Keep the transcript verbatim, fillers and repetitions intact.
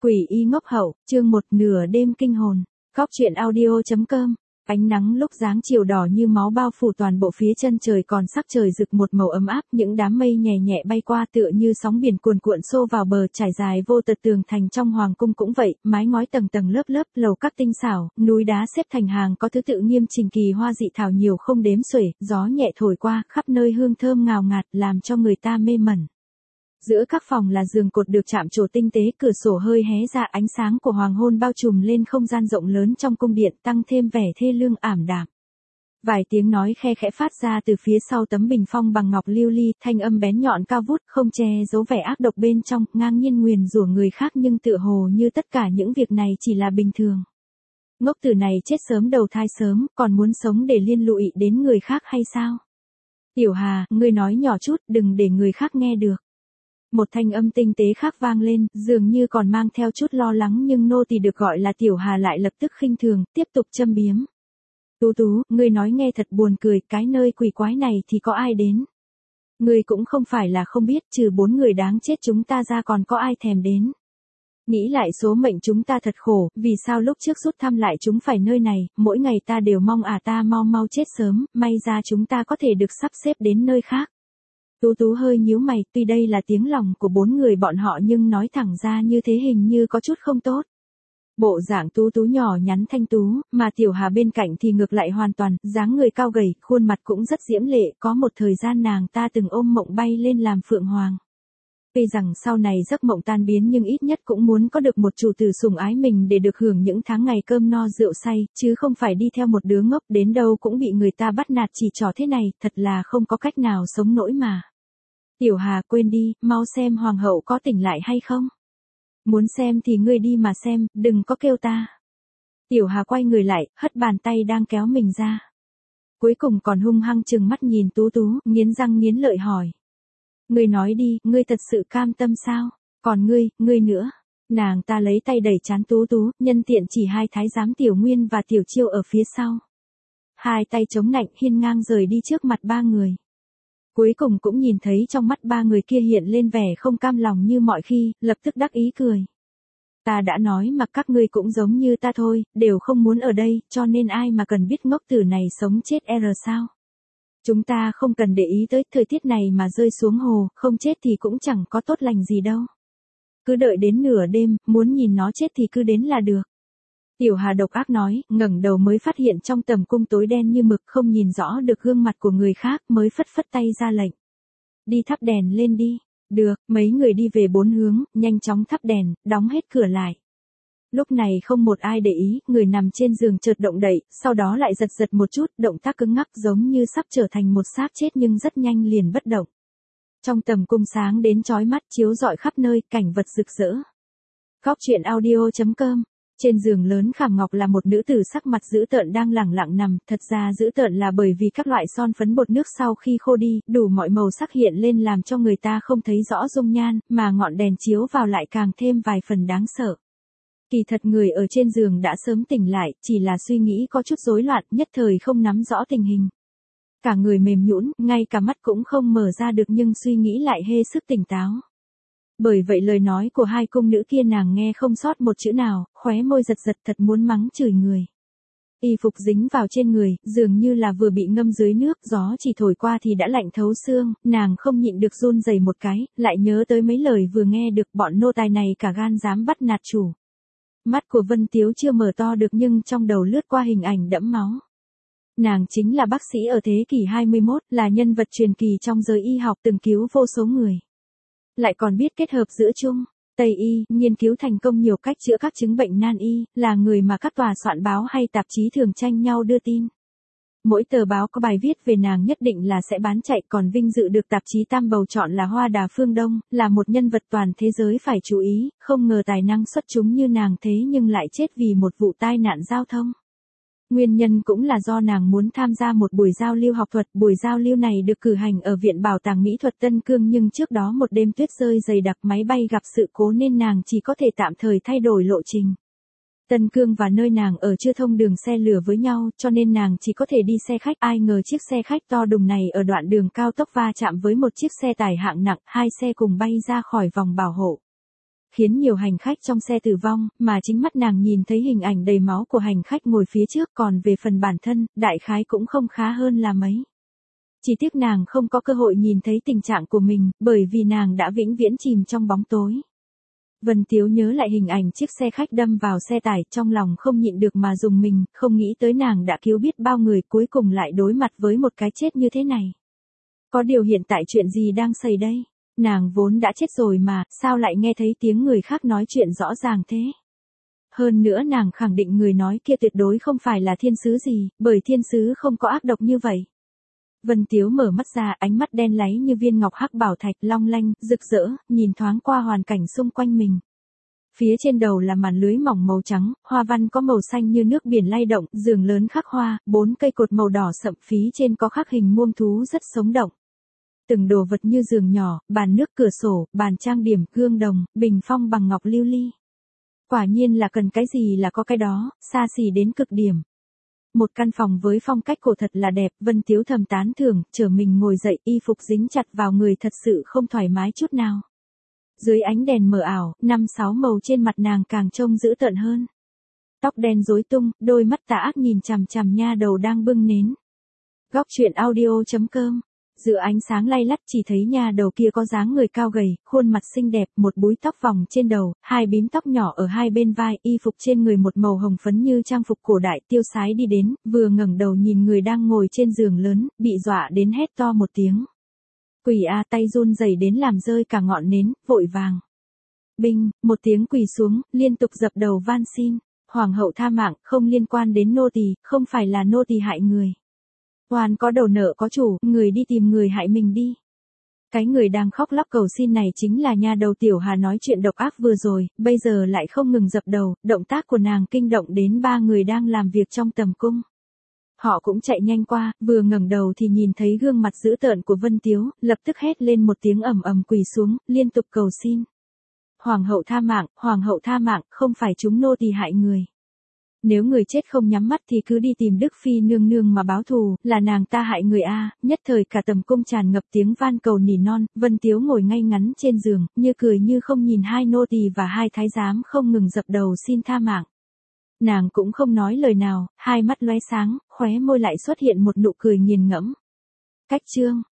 Quỷ y ngốc hậu, chương một nửa đêm kinh hồn. Góc truyện audio chấm com. Ánh nắng lúc dáng chiều đỏ như máu bao phủ toàn bộ phía chân trời, còn sắc trời rực một màu ấm áp, những đám mây nhẹ nhẹ bay qua tựa như sóng biển cuồn cuộn xô vào bờ, trải dài vô tận. Tường thành trong hoàng cung cũng vậy, mái ngói tầng tầng lớp lớp, lầu các tinh xảo, núi đá xếp thành hàng có thứ tự nghiêm chỉnh, kỳ hoa dị thảo nhiều không đếm xuể, gió nhẹ thổi qua, khắp nơi hương thơm ngào ngạt làm cho người ta mê mẩn. Giữa các phòng là giường cột được chạm trổ tinh tế, cửa sổ hơi hé ra, ánh sáng của hoàng hôn bao trùm lên không gian rộng lớn trong cung điện, tăng thêm vẻ thê lương ảm đạm. Vài tiếng nói khe khẽ phát ra từ phía sau tấm bình phong bằng ngọc lưu ly, thanh âm bén nhọn cao vút, không che giấu vẻ ác độc bên trong, ngang nhiên nguyền rủa người khác, nhưng tựa hồ như tất cả những việc này chỉ là bình thường. Ngốc tử này chết sớm đầu thai sớm, còn muốn sống để liên lụy đến người khác hay sao? Tiểu Hà, ngươi nói nhỏ chút, đừng để người khác nghe được. Một thanh âm tinh tế khác vang lên, dường như còn mang theo chút lo lắng, nhưng nô tỳ được gọi là Tiểu Hà lại lập tức khinh thường, tiếp tục châm biếm. Tú Tú, ngươi nói nghe thật buồn cười, cái nơi quỷ quái này thì có ai đến? Ngươi cũng không phải là không biết, trừ bốn người đáng chết chúng ta ra còn có ai thèm đến. Nghĩ lại số mệnh chúng ta thật khổ, vì sao lúc trước rút thăm lại chúng phải nơi này, mỗi ngày ta đều mong à ta mau mau chết sớm, may ra chúng ta có thể được sắp xếp đến nơi khác. Tú Tú hơi nhíu mày, tuy đây là tiếng lòng của bốn người bọn họ nhưng nói thẳng ra như thế hình như có chút không tốt. Bộ dạng Tú Tú nhỏ nhắn thanh tú, mà Tiểu Hà bên cạnh thì ngược lại hoàn toàn, dáng người cao gầy, khuôn mặt cũng rất diễm lệ, có một thời gian nàng ta từng ôm mộng bay lên làm phượng hoàng. Tuy rằng sau này giấc mộng tan biến nhưng ít nhất cũng muốn có được một chủ tử sủng ái mình để được hưởng những tháng ngày cơm no rượu say, chứ không phải đi theo một đứa ngốc đến đâu cũng bị người ta bắt nạt chỉ trỏ thế này, thật là không có cách nào sống nổi mà. Tiểu Hà, quên đi, mau xem hoàng hậu có tỉnh lại hay không. Muốn xem thì ngươi đi mà xem, đừng có kêu ta. Tiểu Hà quay người lại, hất bàn tay đang kéo mình ra. Cuối cùng còn hung hăng trừng mắt nhìn Tú Tú, nghiến răng nghiến lợi hỏi. Ngươi nói đi, ngươi thật sự cam tâm sao? Còn ngươi, ngươi nữa. Nàng ta lấy tay đẩy trán Tú Tú, nhân tiện chỉ hai thái giám Tiểu Nguyên và Tiểu Chiêu ở phía sau. Hai tay chống nạnh hiên ngang rời đi trước mặt ba người. Cuối cùng cũng nhìn thấy trong mắt ba người kia hiện lên vẻ không cam lòng như mọi khi, lập tức đắc ý cười. Ta đã nói mà các ngươi cũng giống như ta thôi, đều không muốn ở đây, cho nên ai mà cần biết ngốc tử này sống chết er sao. Chúng ta không cần để ý tới thời tiết này mà rơi xuống hồ, không chết thì cũng chẳng có tốt lành gì đâu. Cứ đợi đến nửa đêm, muốn nhìn nó chết thì cứ đến là được. Tiểu Hà độc ác nói, ngẩng đầu mới phát hiện trong tầm cung tối đen như mực, không nhìn rõ được gương mặt của người khác, mới phất phất tay ra lệnh. Đi thắp đèn lên đi. Được, mấy người đi về bốn hướng, nhanh chóng thắp đèn, đóng hết cửa lại. Lúc này không một ai để ý, người nằm trên giường chợt động đậy, sau đó lại giật giật một chút, động tác cứng ngắc giống như sắp trở thành một xác chết nhưng rất nhanh liền bất động. Trong tầm cung sáng đến chói mắt, chiếu rọi khắp nơi, cảnh vật rực rỡ. Góc truyện audio chấm com. Trên giường lớn khảm ngọc là một nữ tử sắc mặt dữ tợn đang lẳng lặng nằm, thật ra dữ tợn là bởi vì các loại son phấn bột nước sau khi khô đi, đủ mọi màu sắc hiện lên làm cho người ta không thấy rõ dung nhan, mà ngọn đèn chiếu vào lại càng thêm vài phần đáng sợ. Kỳ thật người ở trên giường đã sớm tỉnh lại, chỉ là suy nghĩ có chút rối loạn, nhất thời không nắm rõ tình hình. Cả người mềm nhũn, ngay cả mắt cũng không mở ra được nhưng suy nghĩ lại hê sức tỉnh táo. Bởi vậy lời nói của hai cung nữ kia nàng nghe không sót một chữ nào, khóe môi giật giật thật muốn mắng chửi người. Y phục dính vào trên người, dường như là vừa bị ngâm dưới nước, gió chỉ thổi qua thì đã lạnh thấu xương, nàng không nhịn được run rẩy một cái, lại nhớ tới mấy lời vừa nghe được, bọn nô tài này cả gan dám bắt nạt chủ. Mắt của Vân Tiếu chưa mở to được nhưng trong đầu lướt qua hình ảnh đẫm máu. Nàng chính là bác sĩ ở thế kỷ hai mươi mốt, là nhân vật truyền kỳ trong giới y học từng cứu vô số người. Lại còn biết kết hợp giữa Trung, Tây y, nghiên cứu thành công nhiều cách chữa các chứng bệnh nan y, là người mà các tòa soạn báo hay tạp chí thường tranh nhau đưa tin. Mỗi tờ báo có bài viết về nàng nhất định là sẽ bán chạy, còn vinh dự được tạp chí Tam bầu chọn là Hoa Đà Phương Đông, là một nhân vật toàn thế giới phải chú ý, không ngờ tài năng xuất chúng như nàng thế nhưng lại chết vì một vụ tai nạn giao thông. Nguyên nhân cũng là do nàng muốn tham gia một buổi giao lưu học thuật, buổi giao lưu này được cử hành ở Viện Bảo tàng Mỹ thuật Tân Cương nhưng trước đó một đêm tuyết rơi dày đặc, máy bay gặp sự cố nên nàng chỉ có thể tạm thời thay đổi lộ trình. Tân Cương và nơi nàng ở chưa thông đường xe lửa với nhau, cho nên nàng chỉ có thể đi xe khách. Ai ngờ chiếc xe khách to đùng này ở đoạn đường cao tốc va chạm với một chiếc xe tải hạng nặng, hai xe cùng bay ra khỏi vòng bảo hộ. khiến nhiều hành khách trong xe tử vong, mà chính mắt nàng nhìn thấy hình ảnh đầy máu của hành khách ngồi phía trước, còn về phần bản thân, đại khái cũng không khá hơn là mấy. Chỉ tiếc nàng không có cơ hội nhìn thấy tình trạng của mình, bởi vì nàng đã vĩnh viễn chìm trong bóng tối. Vân Tiếu nhớ lại hình ảnh chiếc xe khách đâm vào xe tải, trong lòng không nhịn được mà rùng mình, không nghĩ tới nàng đã cứu biết bao người, cuối cùng lại đối mặt với một cái chết như thế này. Có điều hiện tại chuyện gì đang xảy đây? Nàng vốn đã chết rồi mà, sao lại nghe thấy tiếng người khác nói chuyện rõ ràng thế? Hơn nữa nàng khẳng định người nói kia tuyệt đối không phải là thiên sứ gì, bởi thiên sứ không có ác độc như vậy. Vân Tiếu mở mắt ra, ánh mắt đen láy như viên ngọc hắc bảo thạch, long lanh, rực rỡ, nhìn thoáng qua hoàn cảnh xung quanh mình. Phía trên đầu là màn lưới mỏng màu trắng, hoa văn có màu xanh như nước biển lay động, giường lớn khắc hoa, bốn cây cột màu đỏ sậm, phía trên có khắc hình muông thú rất sống động. Từng đồ vật như giường nhỏ, bàn nước, cửa sổ, bàn trang điểm, gương đồng, bình phong bằng ngọc lưu ly. Quả nhiên là cần cái gì là có cái đó, xa xỉ đến cực điểm. Một căn phòng với phong cách cổ thật là đẹp, Vân Tiếu thầm tán thưởng, trở mình ngồi dậy, y phục dính chặt vào người thật sự không thoải mái chút nào. Dưới ánh đèn mờ ảo, năm sáu màu trên mặt nàng càng trông dữ tợn hơn. Tóc đen rối tung, đôi mắt tà ác nhìn chằm chằm nha đầu đang bưng nến. Góc truyện audio chấm com. Giữa ánh sáng lay lắt chỉ thấy nha đầu kia có dáng người cao gầy, khuôn mặt xinh đẹp, một búi tóc vòng trên đầu, hai bím tóc nhỏ ở hai bên vai, y phục trên người một màu hồng phấn như trang phục cổ đại, tiêu sái đi đến, vừa ngẩng đầu nhìn người đang ngồi trên giường lớn, bị dọa đến hét to một tiếng. Quỷ a, tay run rẩy đến làm rơi cả ngọn nến, vội vàng. Binh, một tiếng quỳ xuống, liên tục dập đầu van xin. Hoàng hậu tha mạng, không liên quan đến nô tỳ, không phải là nô tỳ hại người. Oan có đầu nợ có chủ, người đi tìm người hại mình đi. Cái người đang khóc lóc cầu xin này chính là nha đầu Tiểu Hà nói chuyện độc ác vừa rồi, bây giờ lại không ngừng dập đầu, động tác của nàng kinh động đến ba người đang làm việc trong tầm cung. Họ cũng chạy nhanh qua, vừa ngẩng đầu thì nhìn thấy gương mặt dữ tợn của Vân Tiếu, lập tức hét lên một tiếng ầm ầm quỳ xuống, liên tục cầu xin. Hoàng hậu tha mạng, hoàng hậu tha mạng, không phải chúng nô tỳ hại người. Nếu người chết không nhắm mắt thì cứ đi tìm Đức Phi nương nương mà báo thù, là nàng ta hại người a. Nhất thời cả tầm cung tràn ngập tiếng van cầu nỉ non, Vân Tiếu ngồi ngay ngắn trên giường, như cười như không nhìn hai nô tỳ và hai thái giám không ngừng dập đầu xin tha mạng. Nàng cũng không nói lời nào, hai mắt lóe sáng, khóe môi lại xuất hiện một nụ cười nghiền ngẫm. Cách chương